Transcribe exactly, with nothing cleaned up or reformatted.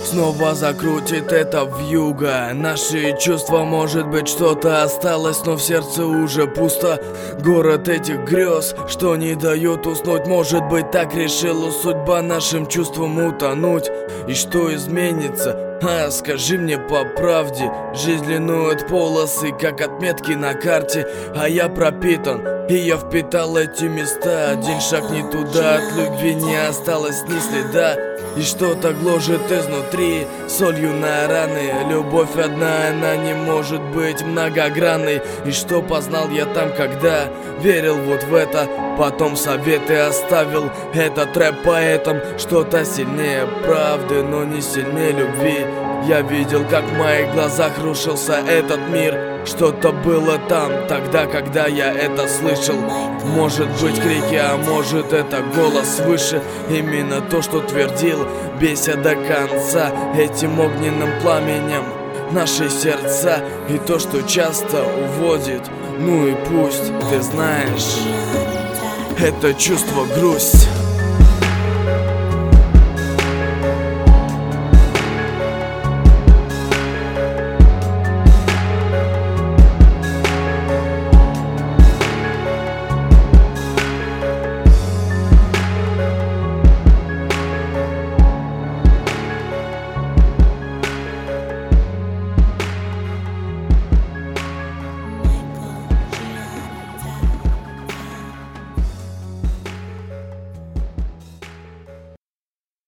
снова закрутит это вьюга. Наши чувства, может быть, что-то осталось, но в сердце уже пусто. Город этих грез, что не дает уснуть. Может быть, так решила судьба нашим чувствам утонуть. И что изменится? А, скажи мне по правде. Жизнь линует полосы, как отметки на карте. А я пропитан, и я впитал эти места. Один шаг не туда, от любви не осталось ни следа. И что-то гложет изнутри, солью на раны. Любовь одна, она не может быть многогранной. И что познал я там, когда верил вот в это. Потом советы оставил, этот рэп поэтом. Что-то сильнее правды, но не сильнее любви. Я видел, как в моих глазах рушился этот мир. Что-то было там, тогда, когда я это слышал. Может быть крики, а может это голос свыше. Именно то, что твердил, бейся до конца этим огненным пламенем наши сердца. И то, что часто уводит, ну и пусть, ты знаешь, это чувство грусть.